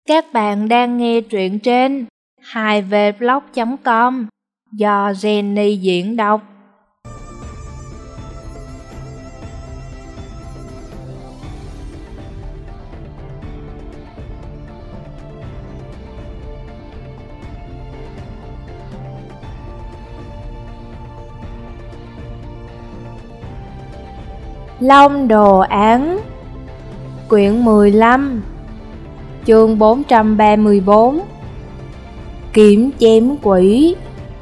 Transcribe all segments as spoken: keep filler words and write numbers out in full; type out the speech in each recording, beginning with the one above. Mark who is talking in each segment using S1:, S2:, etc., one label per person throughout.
S1: Các bạn đang nghe truyện trên hai v blog chấm com do Jenny diễn đọc. Long đồ án, quyển mười lăm, chương bốn trăm ba mươi bốn. Kiếm chém quỷ.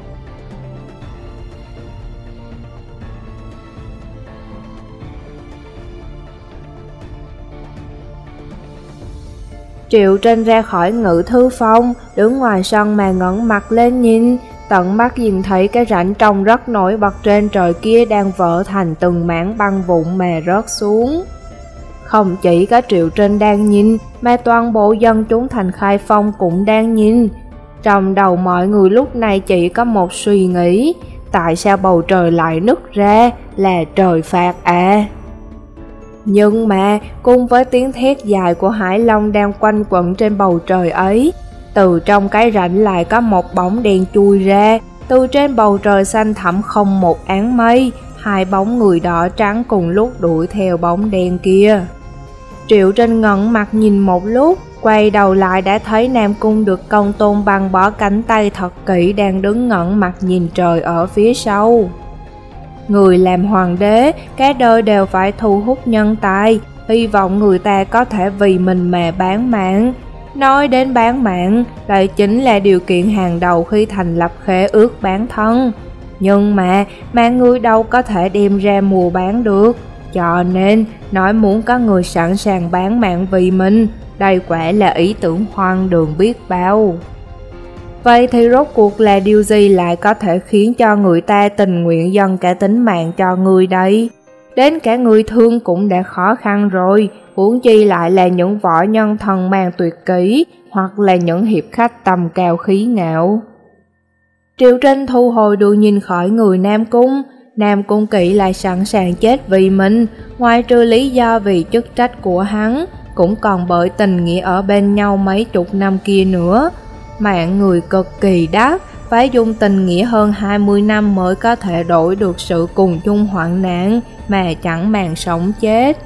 S1: Triệu Trinh ra khỏi Ngự Thư Phòng, đứng ngoài sân mà ngẩng mặt lên nhìn, tận mắt nhìn thấy cái rãnh trông rất nổi bật trên trời kia đang vỡ thành từng mảng băng vụn mà rớt xuống. Không chỉ có Triệu Trinh đang nhìn, mà toàn bộ dân chúng thành Khai Phong cũng đang nhìn. Trong đầu mọi người lúc này chỉ có một suy nghĩ: tại sao bầu trời lại nứt ra, là trời phạt à? Nhưng mà cùng với tiếng thét dài của Hải Long đang quanh quẩn trên bầu trời ấy, từ trong cái rãnh lại có một bóng đen chui ra. Từ trên bầu trời xanh thẳm không một áng mây, hai bóng người đỏ trắng cùng lúc đuổi theo bóng đen kia. Triệu Trinh ngẩng mặt nhìn một lúc, quay đầu lại đã thấy Nam Cung được Công Tôn băng bó cánh tay thật kỹ đang đứng ngẩng mặt nhìn trời ở phía sau. Người làm hoàng đế, cả đời đều phải thu hút nhân tài, hy vọng người ta có thể vì mình mà bán mạng. Nói đến bán mạng, đây chính là điều kiện hàng đầu khi thành lập khế ước bán thân. Nhưng mà, mà người đâu có thể đem ra mua bán được. Cho nên, nói muốn có người sẵn sàng bán mạng vì mình, đây quả là ý tưởng hoang đường biết bao. Vậy thì rốt cuộc là điều gì lại có thể khiến cho người ta tình nguyện dâng cả tính mạng cho người đây? Đến cả người thương cũng đã khó khăn rồi, huống chi lại là những võ nhân thần mang tuyệt kỹ, hoặc là những hiệp khách tầm cao khí ngạo. Triệu Trinh thu hồi đuôi nhìn khỏi người Nam Cung. Nam Cung Kỵ lại sẵn sàng chết vì mình, ngoài trừ lý do vì chức trách của hắn, cũng còn bởi tình nghĩa ở bên nhau mấy chục năm kia nữa. Mạng người cực kỳ đắt, phải dùng tình nghĩa hơn hai mươi năm mới có thể đổi được sự cùng chung hoạn nạn mà chẳng màng sống chết.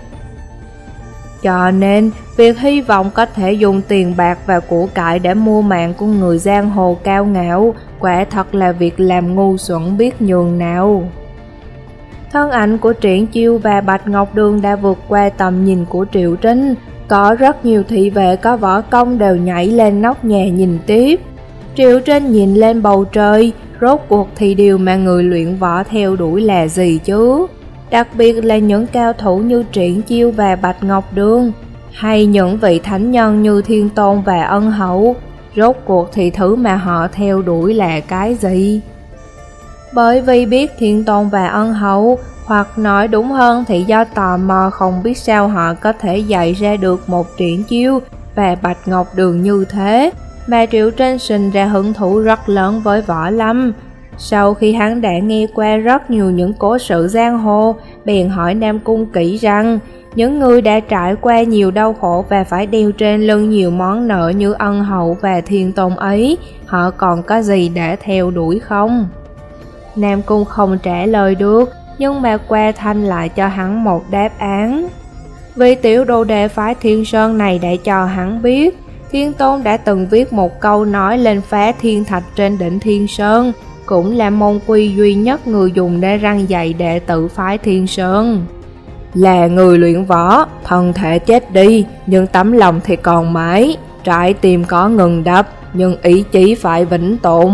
S1: Cho nên, việc hy vọng có thể dùng tiền bạc và của cải để mua mạng của người giang hồ cao ngạo, quả thật là việc làm ngu xuẩn biết nhường nào. Thân ảnh của Triển Chiêu và Bạch Ngọc Đường đã vượt qua tầm nhìn của Triệu Trinh. Có rất nhiều thị vệ có võ công đều nhảy lên nóc nhà nhìn tiếp. Triệu Trinh nhìn lên bầu trời, rốt cuộc thì điều mà người luyện võ theo đuổi là gì chứ? Đặc biệt là những cao thủ như Triển Chiêu và Bạch Ngọc Đường, hay những vị thánh nhân như Thiên Tôn và Ân Hậu, rốt cuộc thì thứ mà họ theo đuổi là cái gì? Bởi vì biết Thiên Tôn và Ân Hậu, hoặc nói đúng hơn thì do tò mò không biết sao họ có thể dạy ra được một Triển Chiêu và Bạch Ngọc Đường như thế, mà Triệu Trinh sinh ra hứng thú rất lớn với võ lâm. Sau khi hắn đã nghe qua rất nhiều những cố sự giang hồ, bèn hỏi Nam Cung Kỵ rằng, những người đã trải qua nhiều đau khổ và phải đeo trên lưng nhiều món nợ như Ân Hậu và Thiên Tôn ấy, họ còn có gì để theo đuổi không? Nam Cung không trả lời được, nhưng mà qua thanh lại cho hắn một đáp án. Vì tiểu đồ đệ phái Thiên Sơn này đã cho hắn biết, Thiên Tôn đã từng viết một câu nói lên phá thiên thạch trên đỉnh Thiên Sơn, cũng là môn quy duy nhất người dùng để răn dạy đệ tử phái Thiên Sơn. Là người luyện võ, thân thể chết đi, nhưng tấm lòng thì còn mãi, trái tim có ngừng đập, nhưng ý chí phải vĩnh tồn.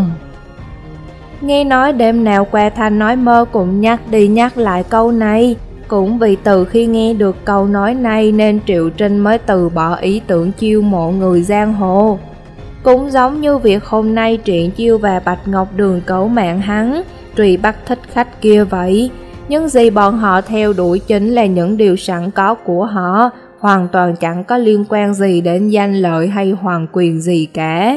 S1: Nghe nói đêm nào qua thanh nói mơ cũng nhắc đi nhắc lại câu này. Cũng vì từ khi nghe được câu nói này nên Triệu Trinh mới từ bỏ ý tưởng chiêu mộ người giang hồ. Cũng giống như việc hôm nay Triển Chiêu và Bạch Ngọc Đường cấu mạng hắn, truy bắt thích khách kia vậy. Những gì bọn họ theo đuổi chính là những điều sẵn có của họ, hoàn toàn chẳng có liên quan gì đến danh lợi hay hoàng quyền gì cả.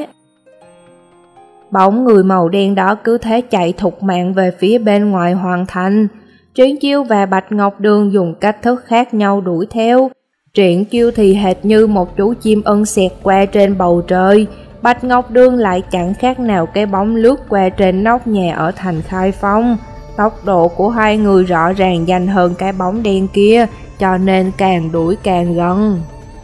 S1: Bóng người màu đen đó cứ thế chạy thục mạng về phía bên ngoài hoàng thành. Triển Chiêu và Bạch Ngọc Đường dùng cách thức khác nhau đuổi theo. Triển Chiêu thì hệt như một chú chim ưng xẹt qua trên bầu trời. Bạch Ngọc Đường lại chẳng khác nào cái bóng lướt qua trên nóc nhà ở thành Khai Phong. Tốc độ của hai người rõ ràng nhanh hơn cái bóng đen kia, cho nên càng đuổi càng gần.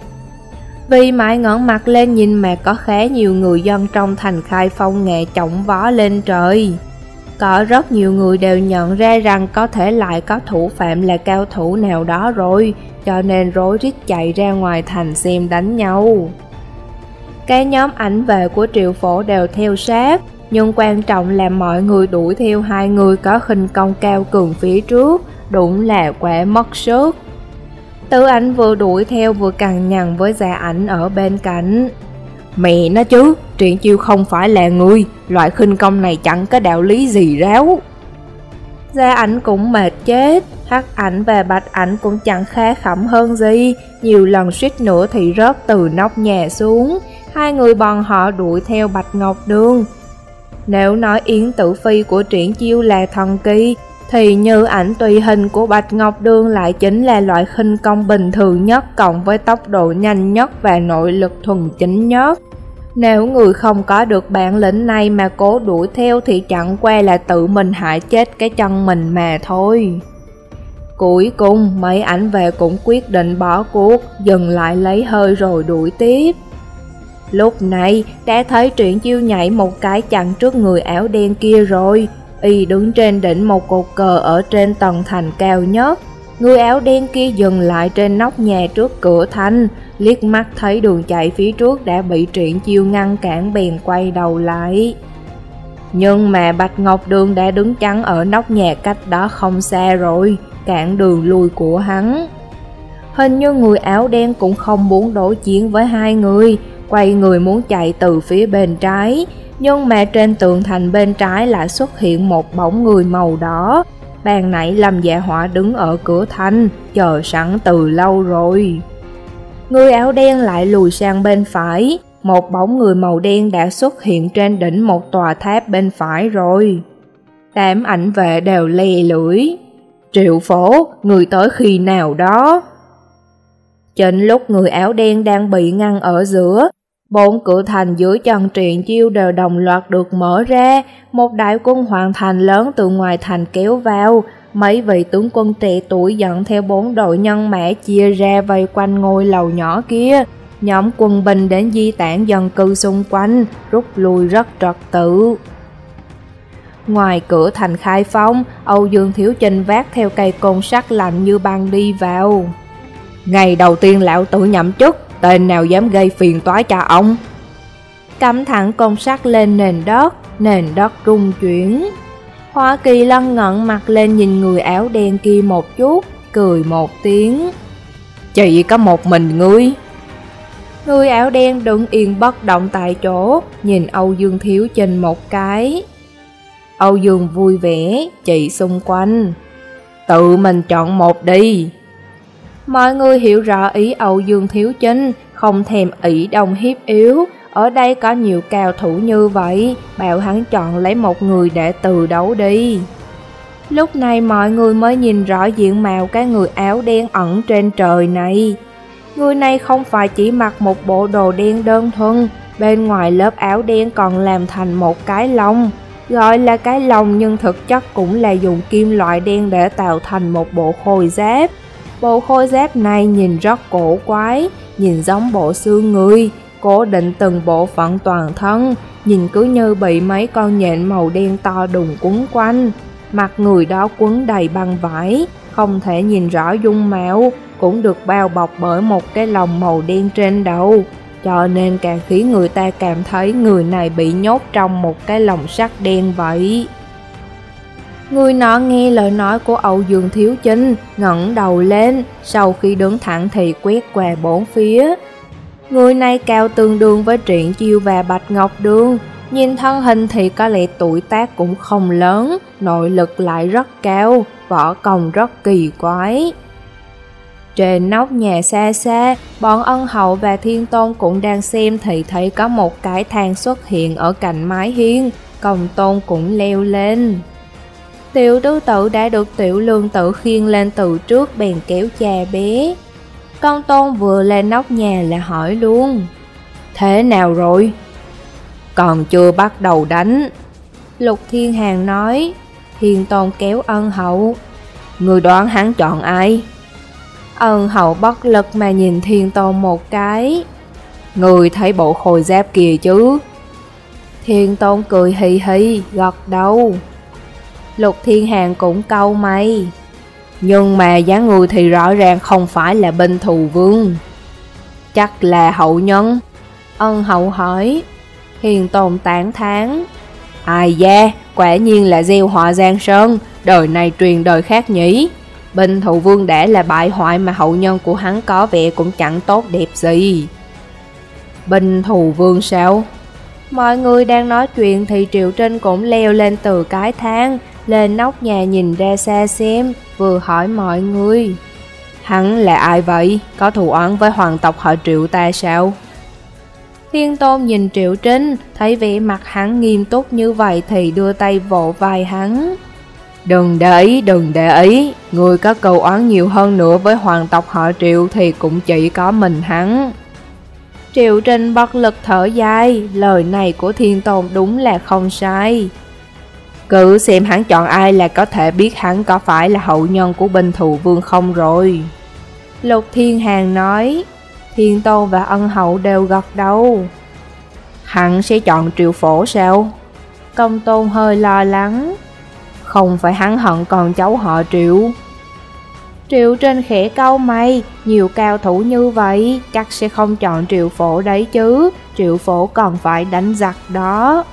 S1: Vì mãi ngẩng mặt lên nhìn mà có khá nhiều người dân trong thành Khai Phong ngã chổng vó lên trời. Có rất nhiều người đều nhận ra rằng có thể lại có thủ phạm là cao thủ nào đó rồi, cho nên rối rít chạy ra ngoài thành xem đánh nhau. Cái nhóm ảnh vệ của Triệu Phổ đều theo sát, nhưng quan trọng là mọi người đuổi theo hai người có khinh công cao cường phía trước, đúng là quá mất sức. Tử Ảnh vừa đuổi theo vừa cằn nhằn với Gia Ảnh ở bên cạnh. Mẹ nó chứ, Triển Chiêu không phải là người, loại khinh công này chẳng có đạo lý gì ráo. Gia Ảnh cũng mệt chết, Hắc Ảnh và Bạch Ảnh cũng chẳng khá khẩm hơn gì, nhiều lần suýt nữa thì rớt từ nóc nhà xuống. Hai người bọn họ đuổi theo Bạch Ngọc Đường. Nếu nói Yến Tử Phi của Triển Chiêu là thần kỳ, thì Như Ảnh tùy hình của Bạch Ngọc Đường lại chính là loại khinh công bình thường nhất cộng với tốc độ nhanh nhất và nội lực thuần chính nhất. Nếu người không có được bản lĩnh này mà cố đuổi theo thì chẳng qua là tự mình hại chết cái chân mình mà thôi. Cuối cùng mấy ảnh vệ cũng quyết định bỏ cuộc, dừng lại lấy hơi rồi đuổi tiếp. Lúc này đã thấy Triển Chiêu nhảy một cái chặn trước người áo đen kia rồi. Y đứng trên đỉnh một cột cờ ở trên tầng thành cao nhất. Người áo đen kia dừng lại trên nóc nhà trước cửa thành, liếc mắt thấy đường chạy phía trước đã bị Triển Chiêu ngăn cản bèn quay đầu lại. Nhưng mà Bạch Ngọc Đường đã đứng chắn ở nóc nhà cách đó không xa rồi, cản đường lui của hắn. Hình như người áo đen cũng không muốn đối chiến với hai người, quay người muốn chạy từ phía bên trái, nhưng mà trên tường thành bên trái lại xuất hiện một bóng người màu đỏ. Ban nãy Lâm Dạ Họa đứng ở cửa thành, chờ sẵn từ lâu rồi. Người áo đen lại lùi sang bên phải, một bóng người màu đen đã xuất hiện trên đỉnh một tòa tháp bên phải rồi. Đám ảnh vệ đều le lưỡi. Triệu Phổ, người tới khi nào đó? Trên lúc người áo đen đang bị ngăn ở giữa, bốn cửa thành dưới chân Triển Chiêu đều đồng loạt được mở ra, một đại quân hoàn thành lớn từ ngoài thành kéo vào, mấy vị tướng quân trẻ tuổi dẫn theo bốn đội nhân mã chia ra vây quanh ngôi lầu nhỏ kia. Nhóm quân binh đến di tản dân cư xung quanh, rút lui rất trật tự. Ngoài cửa thành Khai Phong, Âu Dương Thiếu Chinh vác theo cây côn sắt lạnh như băng đi vào. Ngày đầu tiên lão tử nhậm chức, tên nào dám gây phiền toái cho ông? Cắm thẳng côn sắt lên nền đất, nền đất rung chuyển. Hoa Kỳ Lân ngẩng mặt lên nhìn người áo đen kia một chút, cười một tiếng. Chỉ có một mình ngươi. Người áo đen đứng yên bất động tại chỗ, nhìn Âu Dương Thiếu Chinh một cái. Âu Dương vui vẻ, chỉ xung quanh. Tự mình chọn một đi. Mọi người hiểu rõ ý Âu Dương Thiếu Chinh, không thèm ỷ đông hiếp yếu. Ở đây có nhiều cao thủ như vậy, bảo hắn chọn lấy một người để từ đấu đi. Lúc này mọi người mới nhìn rõ diện mạo cái người áo đen ẩn trên trời này. Người này không phải chỉ mặc một bộ đồ đen đơn thuần, bên ngoài lớp áo đen còn làm thành một cái lông. Gọi là cái lông nhưng thực chất cũng là dùng kim loại đen để tạo thành một bộ khôi giáp. Bộ khôi giáp này nhìn rất cổ quái, nhìn giống bộ xương người, cố định từng bộ phận toàn thân, nhìn cứ như bị mấy con nhện màu đen to đùng quấn quanh. Mặt người đó quấn đầy băng vải, không thể nhìn rõ dung mạo, cũng được bao bọc bởi một cái lồng màu đen trên đầu, cho nên càng khiến người ta cảm thấy người này bị nhốt trong một cái lồng sắt đen vậy. Người nọ nghe lời nói của Âu Dương Thiếu Chinh, ngẩng đầu lên, sau khi đứng thẳng thì quét qua bốn phía. Người này cao tương đương với Triển Chiêu và Bạch Ngọc Đường, nhìn thân hình thì có lẽ tuổi tác cũng không lớn, nội lực lại rất cao, võ công rất kỳ quái. Trên nóc nhà xa xa, bọn Ân Hậu và Thiên Tôn cũng đang xem thì thấy có một cái thang xuất hiện ở cạnh mái hiên, Công Tôn cũng leo lên. Tiểu tứ tử đã được Tiểu Lương Tử khiêng lên từ trước bèn kéo cha bé. Công Tôn vừa lên nóc nhà là hỏi luôn: Thế nào rồi? Còn chưa bắt đầu đánh. Lục Thiên Hàn nói. Thiên Tôn kéo Ân Hậu: Người đoán hắn chọn ai? Ân Hậu bất lực mà nhìn Thiên Tôn một cái. Người thấy bộ khôi giáp kìa chứ? Thiên Tôn cười hì hì, gật đầu. Lục Thiên Hàn cũng cau mày. Nhưng mà dáng người thì rõ ràng không phải là binh thù vương. Chắc là hậu nhân? Ân Hậu hỏi. Thiên Tôn tán thán. Ai da, quả nhiên là gieo họa Giang Sơn, đời này truyền đời khác nhỉ. Binh thù vương đã là bại hoại mà hậu nhân của hắn có vẻ cũng chẳng tốt đẹp gì. Binh thù vương sao? Mọi người đang nói chuyện thì Triệu Trinh cũng leo lên từ cái thang, lên nóc nhà nhìn ra xa xem, vừa hỏi mọi người. Hắn là ai vậy? Có thù oán với hoàng tộc họ Triệu ta sao? Thiên Tôn nhìn Triệu Trinh, thấy vẻ mặt hắn nghiêm túc như vậy thì đưa tay vỗ vai hắn. Đừng để ý, đừng để ý, người có cầu oán nhiều hơn nữa với hoàng tộc họ Triệu thì cũng chỉ có mình hắn. Triệu Trinh bất lực thở dài, lời này của Thiên Tôn đúng là không sai. Cứ xem hắn chọn ai là có thể biết hắn có phải là hậu nhân của binh thù vương không rồi. Lục Thiên Hàn nói. Thiên Tôn và Ân Hậu đều gật đầu. Hắn sẽ chọn Triệu Phổ sao? Công Tôn hơi lo lắng. Không phải hắn hận còn cháu họ Triệu. Triệu Trinh khẽ cau mày, nhiều cao thủ như vậy chắc sẽ không chọn Triệu Phổ đấy chứ. Triệu Phổ còn phải đánh giặc đó.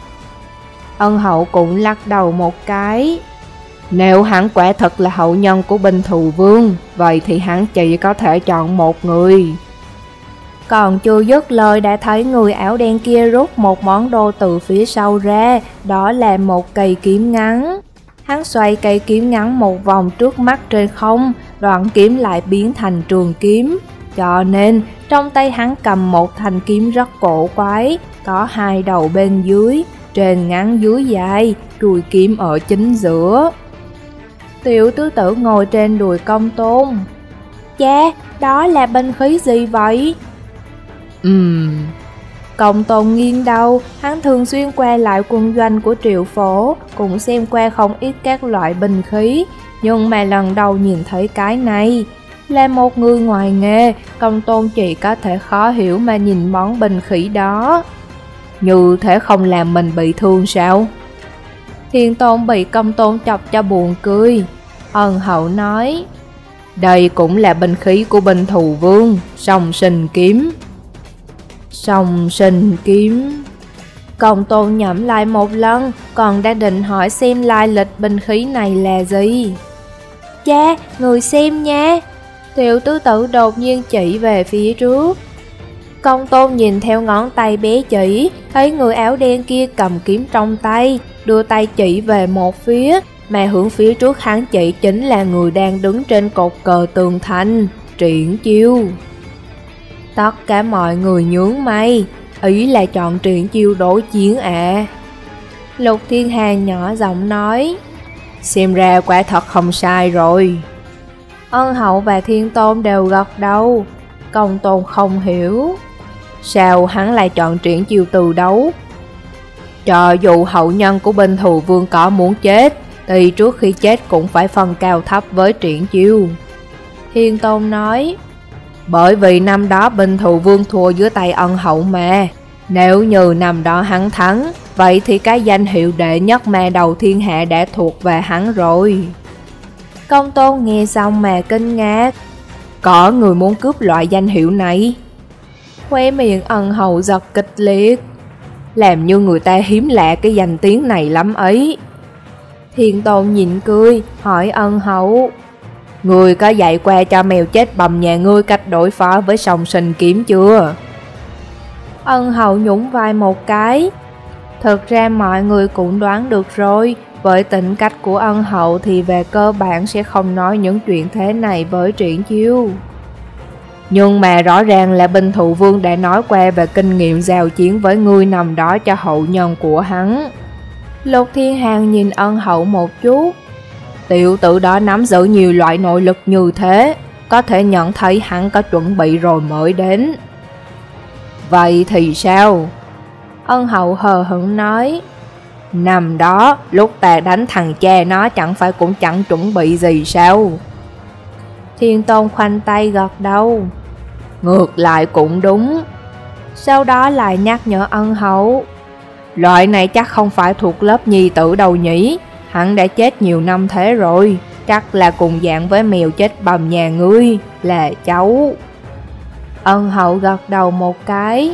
S1: Ân Hậu cũng lắc đầu một cái. Nếu hắn quả thật là hậu nhân của binh thù vương, vậy thì hắn chỉ có thể chọn một người. Còn chưa dứt lời đã thấy người áo đen kia rút một món đồ từ phía sau ra, đó là một cây kiếm ngắn. Hắn xoay cây kiếm ngắn một vòng trước mắt trên không, đoạn kiếm lại biến thành trường kiếm. Cho nên trong tay hắn cầm một thanh kiếm rất cổ quái, có hai đầu bên dưới, trên ngắn dưới dài, đuôi kiếm ở chính giữa. Tiểu tứ tử ngồi trên đùi Công Tôn. Cha, đó là binh khí gì vậy? Ừm... Công Tôn nghiêng đầu, hắn thường xuyên qua lại quân doanh của Triệu Phổ, cũng xem qua không ít các loại binh khí, nhưng mà lần đầu nhìn thấy cái này. Là một người ngoài nghề, Công Tôn chỉ có thể khó hiểu mà nhìn món binh khí đó. Như thế không làm mình bị thương sao? Thiên Tôn bị Công Tôn chọc cho buồn cười. Ân Hậu nói. Đây cũng là binh khí của binh thù vương, Song Sinh Kiếm. Song Sinh Kiếm. Công Tôn nhẩm lại một lần, còn đã định hỏi xem lai lịch binh khí này là gì. Cha, người xem nha. Tiểu tứ tử đột nhiên chỉ về phía trước. Công Tôn nhìn theo ngón tay bé chỉ, thấy người áo đen kia cầm kiếm trong tay, đưa tay chỉ về một phía, mà hướng phía trước hắn chỉ chính là người đang đứng trên cột cờ tường thành, Triển Chiêu. Tất cả mọi người nhướng mày, ý là chọn Triển Chiêu đối chiến à. Lục Thiên Hàn nhỏ giọng nói. Xem ra quả thật không sai rồi. Ân Hậu và Thiên Tôn đều gật đầu. Công Tôn không hiểu. Sao hắn lại chọn Triển Chiêu từ đấu? Cho dù hậu nhân của binh thù vương có muốn chết, thì trước khi chết cũng phải phân cao thấp với Triển Chiêu. Thiên Tôn nói. Bởi vì năm đó binh thù vương thua dưới tay Ân Hậu mà. Nếu như năm đó hắn thắng, vậy thì cái danh hiệu đệ nhất ma đầu thiên hạ đã thuộc về hắn rồi. Công Tôn nghe xong mà kinh ngạc. Có người muốn cướp loại danh hiệu này? Khóe miệng Ân Hậu giật kịch liệt. Làm như người ta hiếm lạ cái danh tiếng này lắm ấy. Thiên Tôn nhịn cười, hỏi Ân Hậu. Người có dạy qua cho mèo chết bầm nhà ngươi cách đối phó với Song Sinh Kiếm chưa? Ân Hậu nhún vai một cái. Thực ra mọi người cũng đoán được rồi, với tính cách của Ân Hậu thì về cơ bản sẽ không nói những chuyện thế này với Triển Chiêu. Nhưng mà rõ ràng là binh thù vương đã nói qua về kinh nghiệm giao chiến với ngươi nằm đó cho hậu nhân của hắn. Lục Thiên Hàn nhìn Ân Hậu một chút. Tiểu tử đó nắm giữ nhiều loại nội lực như thế, có thể nhận thấy hắn có chuẩn bị rồi mới đến. Vậy thì sao? Ân hậu hờ hững nói. Năm đó, lúc ta đánh thằng cha nó chẳng phải cũng chẳng chuẩn bị gì sao? Thiên Tôn khoanh tay gật đầu. Ngược lại cũng đúng. Sau đó lại nhắc nhở ân hậu. Loại này chắc không phải thuộc lớp nhi tử đâu nhỉ? Hắn đã chết nhiều năm thế rồi, chắc là cùng dạng với mèo chết bầm nhà ngươi, là cháu. Ân hậu gật đầu một cái.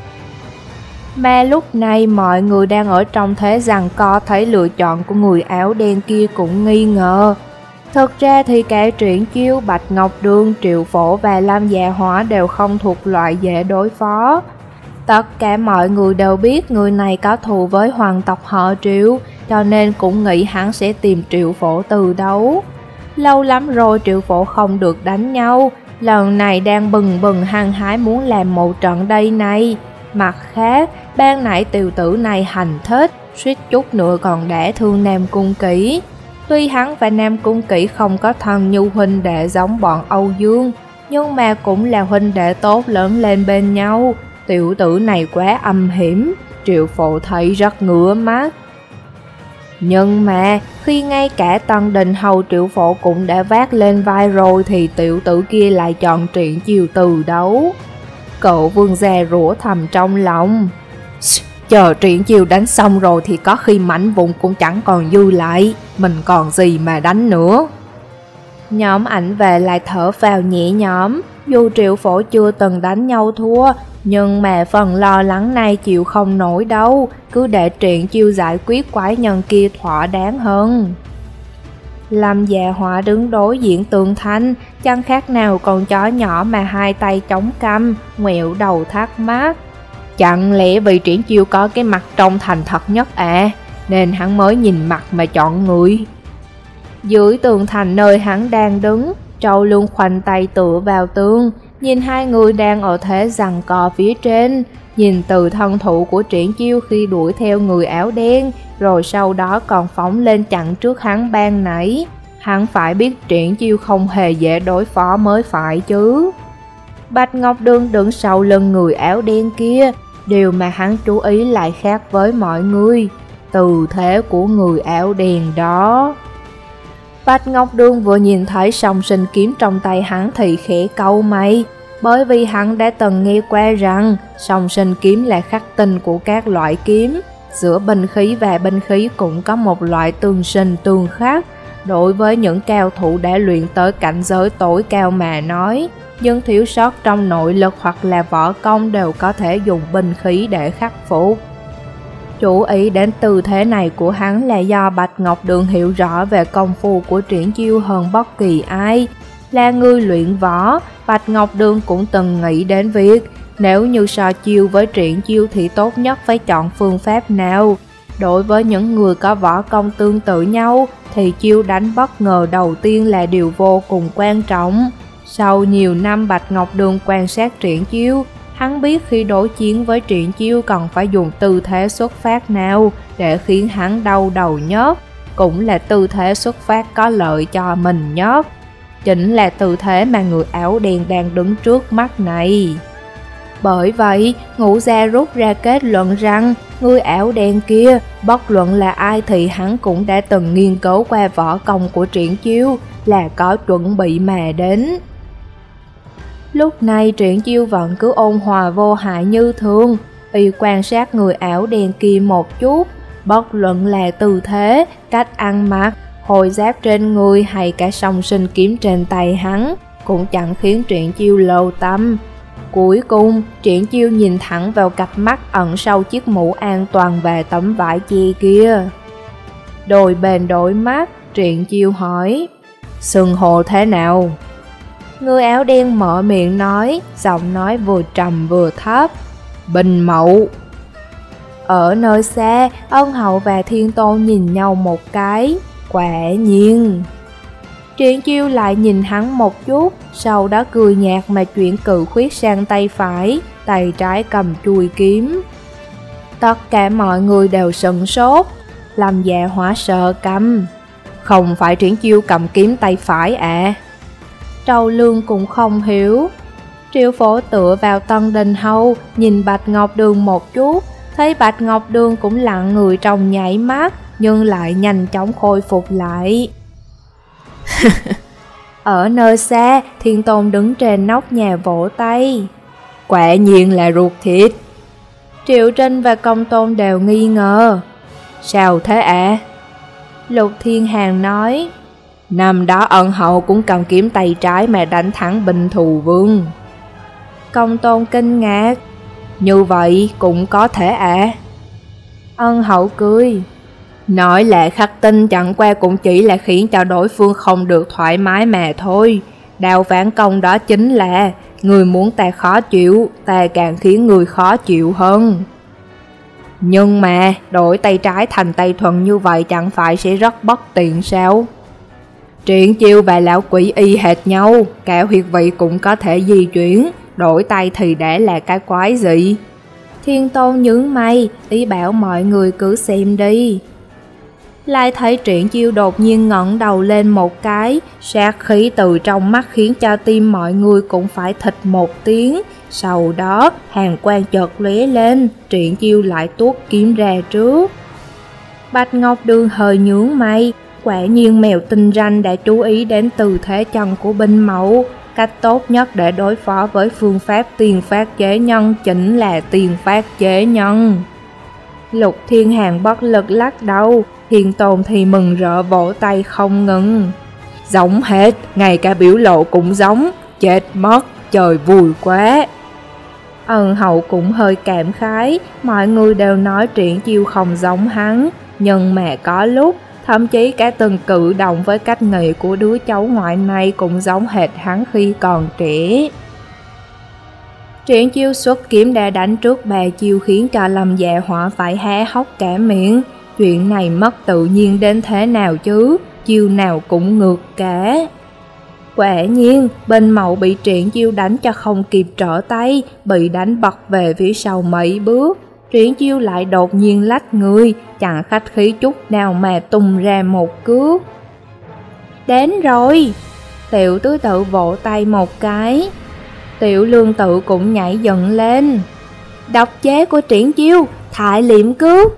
S1: Mà lúc này mọi người đang ở trong thế giằng co thấy lựa chọn của người áo đen kia cũng nghi ngờ. Thực ra thì cả Triển Chiêu, Bạch Ngọc Đường, Triệu Phổ và Lam Dạ Hỏa đều không thuộc loại dễ đối phó. Tất cả mọi người đều biết người này có thù với hoàng tộc họ Triệu, cho nên cũng nghĩ hắn sẽ tìm Triệu Phổ từ đấu. Lâu lắm rồi Triệu Phổ không được đánh nhau, lần này đang bừng bừng hăng hái muốn làm một trận đây này. Mặt khác, ban nãy tiểu tử này hành thích, suýt chút nữa còn đã thương Nam Cung Kỷ. Tuy hắn và Nam Cung Kỷ không có thân như huynh đệ giống bọn Âu Dương, nhưng mà cũng là huynh đệ tốt lớn lên bên nhau. Tiểu tử này quá âm hiểm, Triệu Phổ thấy rất ngứa mắt. Nhưng mà khi ngay cả Tân Đình Hầu Triệu Phổ cũng đã vác lên vai rồi thì tiểu tử kia lại chọn Triển Chiêu từ đấu. Cậu vương gia rủa thầm trong lòng. Chờ Triển Chiêu đánh xong rồi thì có khi mảnh vụn cũng chẳng còn dư lại, mình còn gì mà đánh nữa. Nhóm ảnh về lại thở phào nhẹ nhõm. Dù Triệu Phổ chưa từng đánh nhau thua, nhưng mà phần lo lắng này chịu không nổi đâu, cứ để Triển Chiêu giải quyết quái nhân kia thỏa đáng hơn. Lâm Dạ Hỏa đứng đối diện tường thanh, chẳng khác nào con chó nhỏ mà hai tay chống cằm, ngoẹo đầu thắc mắc. Chẳng lẽ vì Triển Chiêu có cái mặt trông thành thật nhất à, nên hắn mới nhìn mặt mà chọn người. Dưới tường thành nơi hắn đang đứng, Trâu Lương khoanh tay tựa vào tường, nhìn hai người đang ở thế giằng co phía trên, nhìn từ thân thủ của Triển Chiêu khi đuổi theo người áo đen, rồi sau đó còn phóng lên chặn trước hắn ban nãy. Hắn phải biết Triển Chiêu không hề dễ đối phó mới phải chứ. Bạch Ngọc Đường đứng sau lưng người áo đen kia, điều mà hắn chú ý lại khác với mọi người, tư thế của người áo đen đó. Bạch Ngọc Đường vừa nhìn thấy song sinh kiếm trong tay hắn thì khẽ cau mày, bởi vì hắn đã từng nghe qua rằng song sinh kiếm là khắc tinh của các loại kiếm. Giữa binh khí và binh khí cũng có một loại tương sinh tương khắc. Đối với những cao thủ đã luyện tới cảnh giới tối cao mà nói, nhưng thiếu sót trong nội lực hoặc là võ công đều có thể dùng binh khí để khắc phục. Chú ý đến tư thế này của hắn là do Bạch Ngọc Đường hiểu rõ về công phu của Triển Chiêu hơn bất kỳ ai. Là người luyện võ, Bạch Ngọc Đường cũng từng nghĩ đến việc nếu như so chiêu với Triển Chiêu thì tốt nhất phải chọn phương pháp nào. Đối với những người có võ công tương tự nhau thì chiêu đánh bất ngờ đầu tiên là điều vô cùng quan trọng. Sau nhiều năm Bạch Ngọc Đường quan sát Triển Chiêu, hắn biết khi đối chiến với Triển Chiêu cần phải dùng tư thế xuất phát nào để khiến hắn đau đầu nhất, cũng là tư thế xuất phát có lợi cho mình nhất. Chính là tư thế mà người áo đen đang đứng trước mắt này. Bởi vậy, Ngũ Gia rút ra kết luận rằng người áo đen kia, bất luận là ai thì hắn cũng đã từng nghiên cứu qua võ công của Triển Chiêu, là có chuẩn bị mà đến. Lúc này Triển Chiêu vẫn cứ ôn hòa vô hại như thường, y quan sát người áo đen kia một chút, bất luận là tư thế, cách ăn mặc, hồi giáp trên người hay cả song sinh kiếm trên tay hắn, cũng chẳng khiến Triển Chiêu lâu tâm. Cuối cùng, Triển Chiêu nhìn thẳng vào cặp mắt ẩn sau chiếc mũ an toàn và tấm vải che kia. Đôi bên đối mắt, Triển Chiêu hỏi, xưng hô thế nào? Người áo đen mở miệng nói, giọng nói vừa trầm vừa thấp, Bình Mậu. Ở nơi xa, Ân Hậu và Thiên Tôn nhìn nhau một cái, quả nhiên. Triển Chiêu lại nhìn hắn một chút, sau đó cười nhạt mà chuyển cự khuyết sang tay phải, tay trái cầm chuôi kiếm. Tất cả mọi người đều sửng sốt, Lâm Dạ Hỏa sợ câm. Không phải Triển Chiêu cầm kiếm tay phải à? Trâu Lương cũng không hiểu. Triệu Phổ tựa vào Tân Đình Hầu, nhìn Bạch Ngọc Đường một chút, thấy Bạch Ngọc Đường cũng lặng người trong nhảy mắt, nhưng lại nhanh chóng khôi phục lại. Ở nơi xa, Thiên Tôn đứng trên nóc nhà vỗ tay. Quả nhiên là ruột thịt. Triệu Trinh và Công Tôn đều nghi ngờ. Sao thế ạ? À? Lục Thiên Hàn nói. Năm đó Ân Hậu cũng cầm kiếm tay trái mà đánh thẳng binh thù vương. Công Tôn kinh ngạc. Như vậy cũng có thể ạ. À? Ân Hậu cười. Nói là khắc tinh chẳng qua cũng chỉ là khiến cho đối phương không được thoải mái mà thôi. Đạo phản công đó chính là người muốn ta khó chịu, ta càng khiến người khó chịu hơn. Nhưng mà đổi tay trái thành tay thuần như vậy chẳng phải sẽ rất bất tiện sao? Triển Chiêu và lão quỷ y hệt nhau, cả huyệt vị cũng có thể di chuyển, đổi tay thì để là cái quái gì? Thiên Tôn nhướng mày, ý bảo mọi người cứ xem đi. Lại thấy Triển Chiêu đột nhiên ngẩng đầu lên một cái, sát khí từ trong mắt khiến cho tim mọi người cũng phải thịch một tiếng. Sau đó, hàn quang chợt lóe lên, Triển Chiêu lại tuốt kiếm ra trước. Bạch Ngọc Đường hơi nhướng mày, quả nhiên mèo tinh ranh đã chú ý đến tư thế chân của binh mẫu. Cách tốt nhất để đối phó với phương pháp tiền phát chế nhân chính là tiền phát chế nhân. Lục Thiên Hàn bất lực lắc đầu, Thiên Tôn thì mừng rỡ vỗ tay không ngừng. Giống hết, ngay cả biểu lộ cũng giống, chết mất, trời vui quá. Ân Hậu cũng hơi cảm khái, mọi người đều nói Triển Chiêu không giống hắn, nhưng mà có lúc, thậm chí cả từng cử động với cách nghĩ của đứa cháu ngoại này cũng giống hệt hắn khi còn trẻ. Triển Chiêu xuất kiếm đã đánh trước bà chiêu khiến cho Lâm Dạ Họa phải há hốc cả miệng. Chuyện này mất tự nhiên đến thế nào chứ, chiêu nào cũng ngược cả. Quả nhiên, bên Mậu bị Triển Chiêu đánh cho không kịp trở tay, bị đánh bật về phía sau mấy bước. Triển Chiêu lại đột nhiên lách người, chẳng khách khí chút nào mà tung ra một cước. Đến rồi! Tiểu Tứ Tự vỗ tay một cái. Tiểu Lương Tự cũng nhảy dựng lên. Độc chế của Triển Chiêu, thải liệm cước.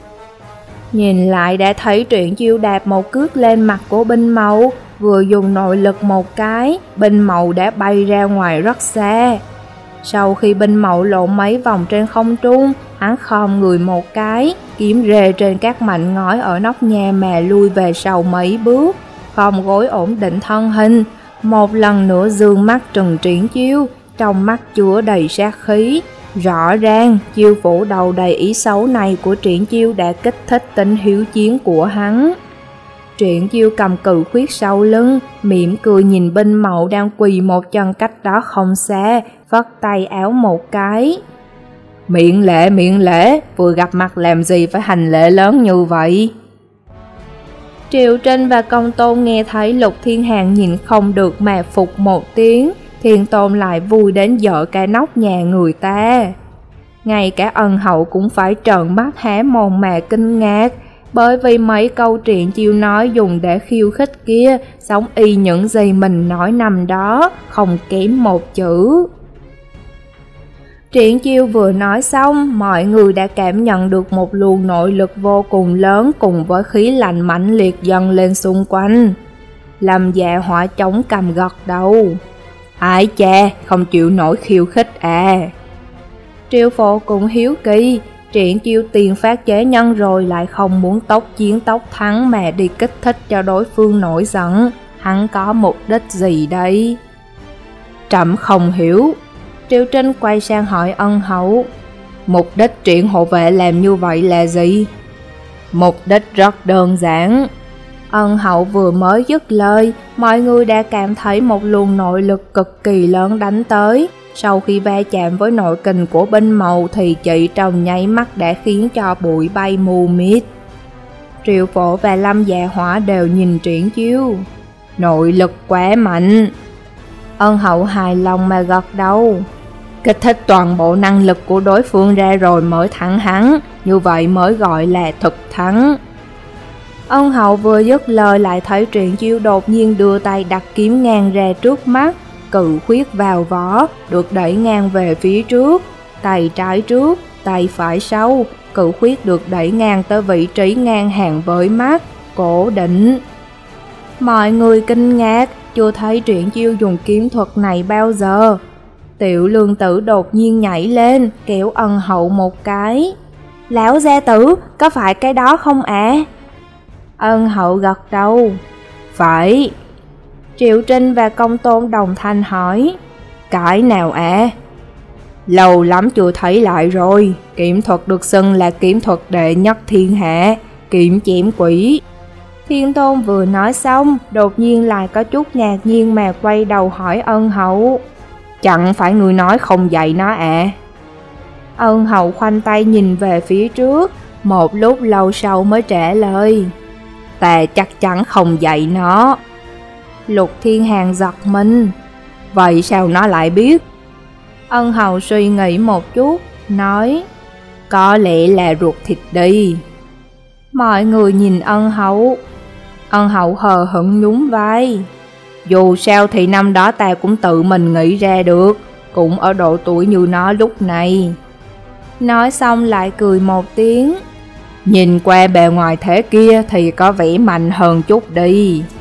S1: Nhìn lại đã thấy Triển Chiêu đạp một cước lên mặt của binh Mậu, vừa dùng nội lực một cái, binh Mậu đã bay ra ngoài rất xa. Sau khi binh Mậu lộn mấy vòng trên không trung, hắn khom người một cái, kiếm rê trên các mảnh ngói ở nóc nhà mà lui về sau mấy bước, khom gối ổn định thân hình, một lần nữa dương mắt trừng Triển Chiêu, trong mắt chứa đầy sát khí. Rõ ràng, chiêu phủ đầu đầy ý xấu này của Triển Chiêu đã kích thích tính hiếu chiến của hắn. Triển Chiêu cầm cự khuyết sau lưng, mỉm cười nhìn binh Mậu đang quỳ một chân cách đó không xa, vất tay áo một cái. Miệng lễ, miệng lễ, vừa gặp mặt làm gì phải hành lễ lớn như vậy? Triệu Trinh và Công Tôn nghe thấy Lục Thiên Hàn nhìn không được mà phục một tiếng, Thiên Tôn lại vui đến dở cả nóc nhà người ta. Ngay cả Ân Hậu cũng phải trợn mắt há mồm mà kinh ngạc, bởi vì mấy câu Triển Chiêu nói dùng để khiêu khích kia giống y những gì mình nói năm đó, không kém một chữ. Triển Chiêu vừa nói xong, mọi người đã cảm nhận được một luồng nội lực vô cùng lớn cùng với khí lạnh mãnh liệt dâng lên xung quanh. Lâm Dạ Họa chống cằm gật đầu. Ai cha, không chịu nổi khiêu khích à. Triệu Phổ cũng hiếu kỳ, Triển Chiêu tiền phát chế nhân rồi lại không muốn tốc chiến tốc thắng mà đi kích thích cho đối phương nổi giận, hắn có mục đích gì đây? Trẫm không hiểu. Triệu Trinh quay sang hỏi Ân Hậu, mục đích Triển hộ vệ làm như vậy là gì? Mục đích rất đơn giản. Ân Hậu vừa mới dứt lời, mọi người đã cảm thấy một luồng nội lực cực kỳ lớn đánh tới. Sau khi va chạm với nội kình của binh Mậu thì chỉ trong nháy mắt đã khiến cho bụi bay mù mịt. Triệu Phổ và Lâm Dạ Hỏa đều nhìn Triển Chiêu. Nội lực quá mạnh. Ân Hậu hài lòng mà gật đầu. Kích thích toàn bộ năng lực của đối phương ra rồi mới thắng hắn, như vậy mới gọi là thực thắng. Ân Hậu vừa dứt lời lại thấy Triển Chiêu đột nhiên đưa tay đặt kiếm ngang ra trước mắt, cự khuyết vào vỏ, được đẩy ngang về phía trước, tay trái trước, tay phải sau, cự khuyết được đẩy ngang tới vị trí ngang hàng với mắt, cố định. Mọi người kinh ngạc, chưa thấy Triển Chiêu dùng kiếm thuật này bao giờ. Tiểu Lương Tử đột nhiên nhảy lên, kéo Ân Hậu một cái. Lão gia tử, có phải cái đó không ạ? À? Ân Hậu gật đầu. Phải. Triệu Trinh và Công Tôn đồng thanh hỏi. Cái nào ạ? À? Lâu lắm chưa thấy lại rồi, kiếm thuật được xưng là kiếm thuật đệ nhất thiên hạ, kiếm chém quỷ. Thiên Tôn vừa nói xong, đột nhiên lại có chút ngạc nhiên mà quay đầu hỏi Ân Hậu. Chẳng phải người nói không dạy nó à? Ân Hậu khoanh tay nhìn về phía trước, một lúc lâu sau mới trả lời. Ta chắc chắn không dạy nó. Lục Thiên Hàn giật mình. Vậy sao nó lại biết? Ân Hậu suy nghĩ một chút, nói. Có lẽ là ruột thịt đi. Mọi người nhìn Ân Hậu. Ân Hậu hờ hững nhún vai. Dù sao thì năm đó ta cũng tự mình nghĩ ra được, cũng ở độ tuổi như nó lúc này. Nói xong lại cười một tiếng. Nhìn qua bề ngoài thế kia thì có vẻ mạnh hơn chút đi.